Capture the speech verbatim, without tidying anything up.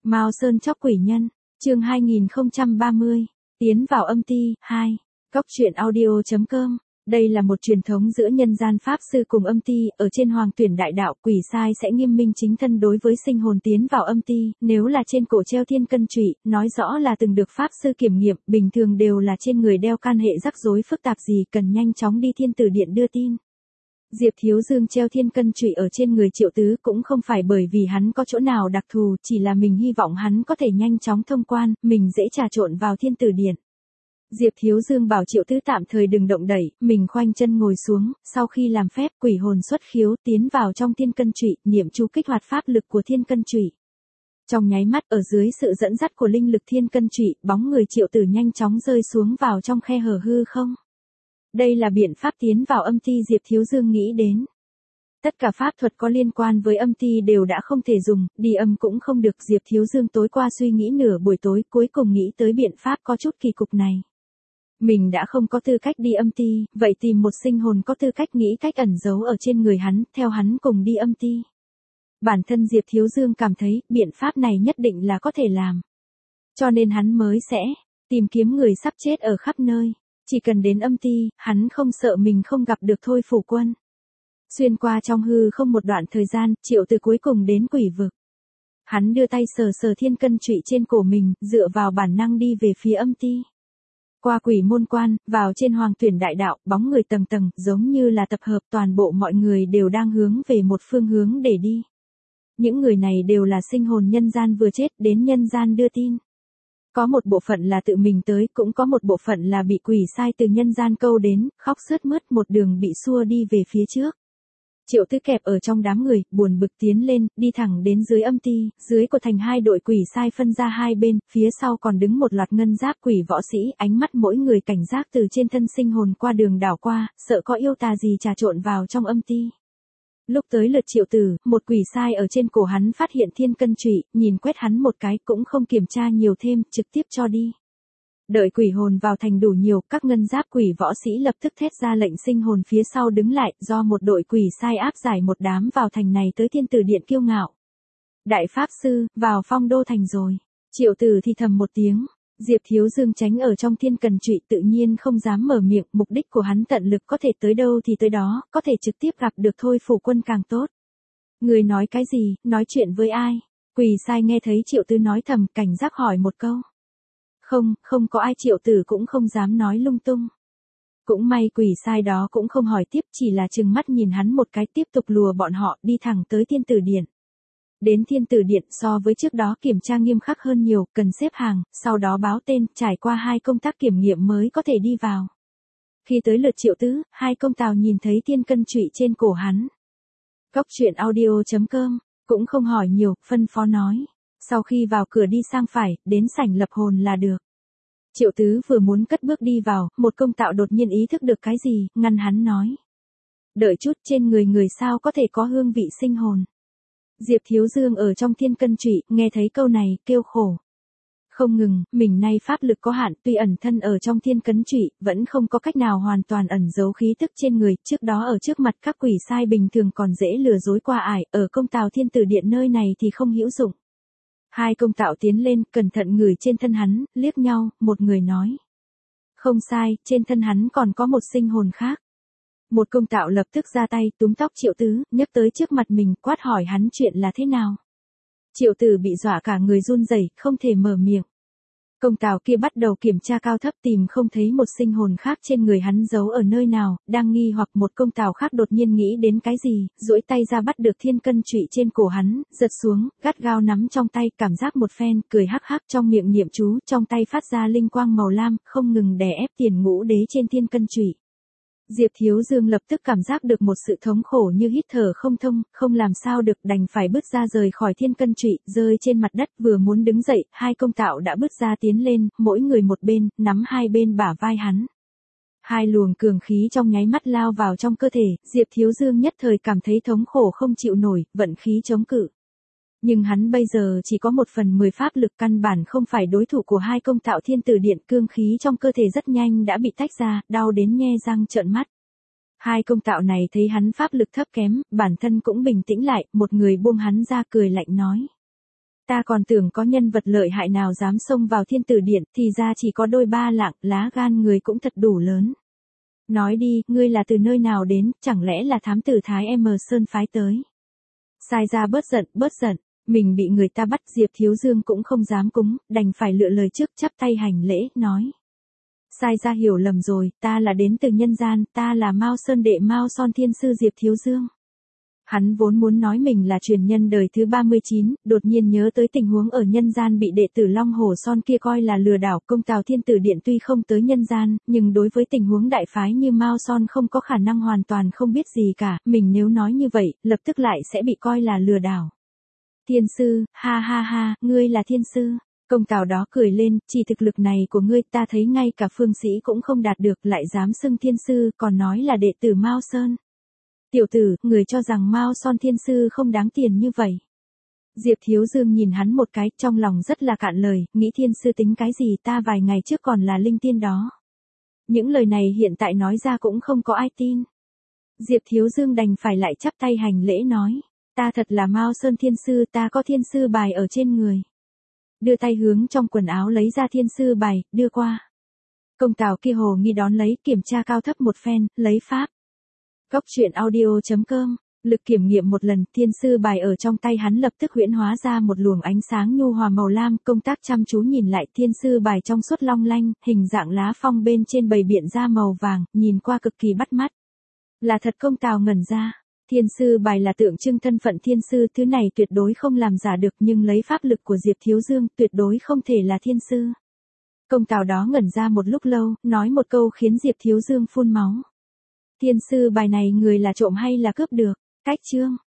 Mao Sơn chóc quỷ nhân, chương hai nghìn không trăm ba mươi, tiến vào âm ti, hai, Cóc truyện audio chấm com. Đây là một truyền thống giữa nhân gian pháp sư cùng âm ti, ở trên hoàng tuyển đại đạo, quỷ sai sẽ nghiêm minh chính thân đối với sinh hồn tiến vào âm ti, nếu là trên cổ treo thiên cân trụy, nói rõ là từng được pháp sư kiểm nghiệm, bình thường đều là trên người đeo can hệ rắc rối phức tạp gì cần nhanh chóng đi thiên tử điện đưa tin. Diệp Thiếu Dương treo thiên cân trụy ở trên người Triệu Tứ cũng không phải bởi vì hắn có chỗ nào đặc thù, chỉ là mình hy vọng hắn có thể nhanh chóng thông quan, mình dễ trà trộn vào thiên tử điện. Diệp Thiếu Dương bảo Triệu Tứ tạm thời đừng động đẩy, mình khoanh chân ngồi xuống, sau khi làm phép quỷ hồn xuất khiếu tiến vào trong thiên cân trụy, niệm chú kích hoạt pháp lực của thiên cân trụy. Trong nháy mắt ở dưới sự dẫn dắt của linh lực thiên cân trụy, bóng người Triệu Tử nhanh chóng rơi xuống vào trong khe hở hư không. Đây là biện pháp tiến vào âm ti Diệp Thiếu Dương nghĩ đến. Tất cả pháp thuật có liên quan với âm ti đều đã không thể dùng, đi âm cũng không được. Diệp Thiếu Dương tối qua suy nghĩ nửa buổi tối, cuối cùng nghĩ tới biện pháp có chút kỳ cục này. Mình đã không có tư cách đi âm ti, vậy tìm một sinh hồn có tư cách nghĩ cách ẩn giấu ở trên người hắn, theo hắn cùng đi âm ti. Bản thân Diệp Thiếu Dương cảm thấy, biện pháp này nhất định là có thể làm. Cho nên hắn mới sẽ tìm kiếm người sắp chết ở khắp nơi. Chỉ cần đến âm ti, hắn không sợ mình không gặp được Thôi Phủ Quân. Xuyên qua trong hư không một đoạn thời gian, Triệu Từ cuối cùng đến quỷ vực. Hắn đưa tay sờ sờ thiên cân trụy trên cổ mình, dựa vào bản năng đi về phía âm ti. Qua quỷ môn quan, vào trên hoàng tuyển đại đạo, bóng người tầng tầng, giống như là tập hợp toàn bộ mọi người đều đang hướng về một phương hướng để đi. Những người này đều là sinh hồn nhân gian vừa chết, đến nhân gian đưa tin. Có một bộ phận là tự mình tới, cũng có một bộ phận là bị quỷ sai từ nhân gian câu đến, khóc sướt mướt một đường bị xua đi về phía trước. Triệu Tứ kẹp ở trong đám người, buồn bực tiến lên, đi thẳng đến dưới âm ti, dưới của thành hai đội quỷ sai phân ra hai bên, phía sau còn đứng một loạt ngân giáp quỷ võ sĩ, ánh mắt mỗi người cảnh giác từ trên thân sinh hồn qua đường đảo qua, sợ có yêu tà gì trà trộn vào trong âm ti. Lúc tới lượt Triệu Tử, một quỷ sai ở trên cổ hắn phát hiện thiên cân trụy, nhìn quét hắn một cái cũng không kiểm tra nhiều thêm, trực tiếp cho đi. Đợi quỷ hồn vào thành đủ nhiều, các ngân giáp quỷ võ sĩ lập tức thét ra lệnh sinh hồn phía sau đứng lại, do một đội quỷ sai áp giải một đám vào thành này tới thiên tử điện kiêu ngạo. Đại pháp sư, vào phong đô thành rồi. Triệu Tử thì thầm một tiếng. Diệp Thiếu Dương tránh ở trong thiên cân trụy tự nhiên không dám mở miệng, mục đích của hắn tận lực có thể tới đâu thì tới đó, có thể trực tiếp gặp được Thôi Phủ Quân càng tốt. Người nói cái gì, nói chuyện với ai? Quỷ sai nghe thấy Triệu Tử nói thầm, cảnh giác hỏi một câu. Không, không có ai. Triệu Tử cũng không dám nói lung tung. Cũng may quỷ sai đó cũng không hỏi tiếp, chỉ là trừng mắt nhìn hắn một cái tiếp tục lùa bọn họ đi thẳng tới thiên tử điện. Đến thiên tử điện so với trước đó kiểm tra nghiêm khắc hơn nhiều, cần xếp hàng, sau đó báo tên, trải qua hai công tác kiểm nghiệm mới có thể đi vào. Khi tới lượt Triệu Tứ, hai công tào nhìn thấy thiên cân trụy trên cổ hắn. Cóc truyện audio chấm com, cũng không hỏi nhiều, phân phó nói. Sau khi vào cửa đi sang phải, đến sảnh lập hồn là được. Triệu Tứ vừa muốn cất bước đi vào, một công tạo đột nhiên ý thức được cái gì, ngăn hắn nói. Đợi chút, trên người người sao có thể có hương vị sinh hồn. Diệp Thiếu Dương ở trong thiên cân trụy, nghe thấy câu này, kêu khổ. Không ngừng, mình nay pháp lực có hạn, tuy ẩn thân ở trong thiên cấn trụy, vẫn không có cách nào hoàn toàn ẩn giấu khí tức trên người, trước đó ở trước mặt các quỷ sai bình thường còn dễ lừa dối qua ải, ở công tào thiên tử điện nơi này thì không hữu dụng. Hai công tạo tiến lên, cẩn thận ngửi trên thân hắn, liếc nhau, một người nói. Không sai, trên thân hắn còn có một sinh hồn khác. Một công tạo lập tức ra tay, túm tóc Triệu Tứ, nhấc tới trước mặt mình, quát hỏi hắn chuyện là thế nào. Triệu Tử bị dọa cả người run rẩy, không thể mở miệng. Công tào kia bắt đầu kiểm tra cao thấp tìm không thấy một sinh hồn khác trên người hắn giấu ở nơi nào, đang nghi hoặc một công tào khác đột nhiên nghĩ đến cái gì, duỗi tay ra bắt được thiên cân trụy trên cổ hắn, giật xuống, gắt gao nắm trong tay, cảm giác một phen, cười hắc hắc trong miệng niệm chú, trong tay phát ra linh quang màu lam, không ngừng đè ép tiền ngũ đế trên thiên cân trụy. Diệp Thiếu Dương lập tức cảm giác được một sự thống khổ như hít thở không thông, không làm sao được, đành phải bước ra rời khỏi thiên cân trụy, rơi trên mặt đất, vừa muốn đứng dậy, hai công tạo đã bước ra tiến lên, mỗi người một bên, nắm hai bên bả vai hắn. Hai luồng cường khí trong nháy mắt lao vào trong cơ thể, Diệp Thiếu Dương nhất thời cảm thấy thống khổ không chịu nổi, vận khí chống cự. Nhưng hắn bây giờ chỉ có một phần mười pháp lực, căn bản không phải đối thủ của hai công tạo thiên tử điện, cương khí trong cơ thể rất nhanh đã bị tách ra, đau đến nhe răng trợn mắt. Hai công tạo này thấy hắn pháp lực thấp kém, bản thân cũng bình tĩnh lại, một người buông hắn ra cười lạnh nói. Ta còn tưởng có nhân vật lợi hại nào dám xông vào thiên tử điện, thì ra chỉ có đôi ba lạng, lá gan người cũng thật đủ lớn. Nói đi, ngươi là từ nơi nào đến, chẳng lẽ là thám tử Thái M Sơn phái tới. Sai ra bớt giận, bớt giận, mình bị người ta bắt, Diệp Thiếu Dương cũng không dám cúng, đành phải lựa lời trước chắp tay hành lễ, nói. Sai ra hiểu lầm rồi, ta là đến từ nhân gian, ta là Mao Sơn đệ Mao Son Thiên Sư Diệp Thiếu Dương. Hắn vốn muốn nói mình là truyền nhân đời thứ ba mươi chín, đột nhiên nhớ tới tình huống ở nhân gian bị đệ tử Long Hổ Son kia coi là lừa đảo, công tào thiên tử điện tuy không tới nhân gian, nhưng đối với tình huống đại phái như Mao Son không có khả năng hoàn toàn không biết gì cả, mình nếu nói như vậy, lập tức lại sẽ bị coi là lừa đảo. Thiên sư, ha ha ha, ngươi là thiên sư. Công tào đó cười lên, chỉ thực lực này của ngươi ta thấy ngay cả phương sĩ cũng không đạt được, lại dám xưng thiên sư, còn nói là đệ tử Mao Sơn. Tiểu tử, người cho rằng Mao Son Thiên Sư không đáng tiền như vậy. Diệp Thiếu Dương nhìn hắn một cái, trong lòng rất là cạn lời, nghĩ thiên sư tính cái gì, ta vài ngày trước còn là linh tiên đó. Những lời này hiện tại nói ra cũng không có ai tin. Diệp Thiếu Dương đành phải lại chắp tay hành lễ nói, ta thật là Mao Sơn Thiên Sư, ta có thiên sư bài ở trên người. Đưa tay hướng trong quần áo lấy ra thiên sư bài, đưa qua. Công tào kia hồ nghi đón lấy, kiểm tra cao thấp một phen, lấy pháp. Góc truyện audio chấm com, lực kiểm nghiệm một lần, thiên sư bài ở trong tay hắn lập tức huyễn hóa ra một luồng ánh sáng nhu hòa màu lam, công tác chăm chú nhìn lại, thiên sư bài trong suốt long lanh, hình dạng lá phong bên trên bày biện ra màu vàng, nhìn qua cực kỳ bắt mắt. Là thật, công tào ngẩn ra, thiên sư bài là tượng trưng thân phận thiên sư, thứ này tuyệt đối không làm giả được, nhưng lấy pháp lực của Diệp Thiếu Dương, tuyệt đối không thể là thiên sư. Công tào đó ngẩn ra một lúc lâu, nói một câu khiến Diệp Thiếu Dương phun máu. Thiên sư bài này người là trộm hay là cướp được? Cách chương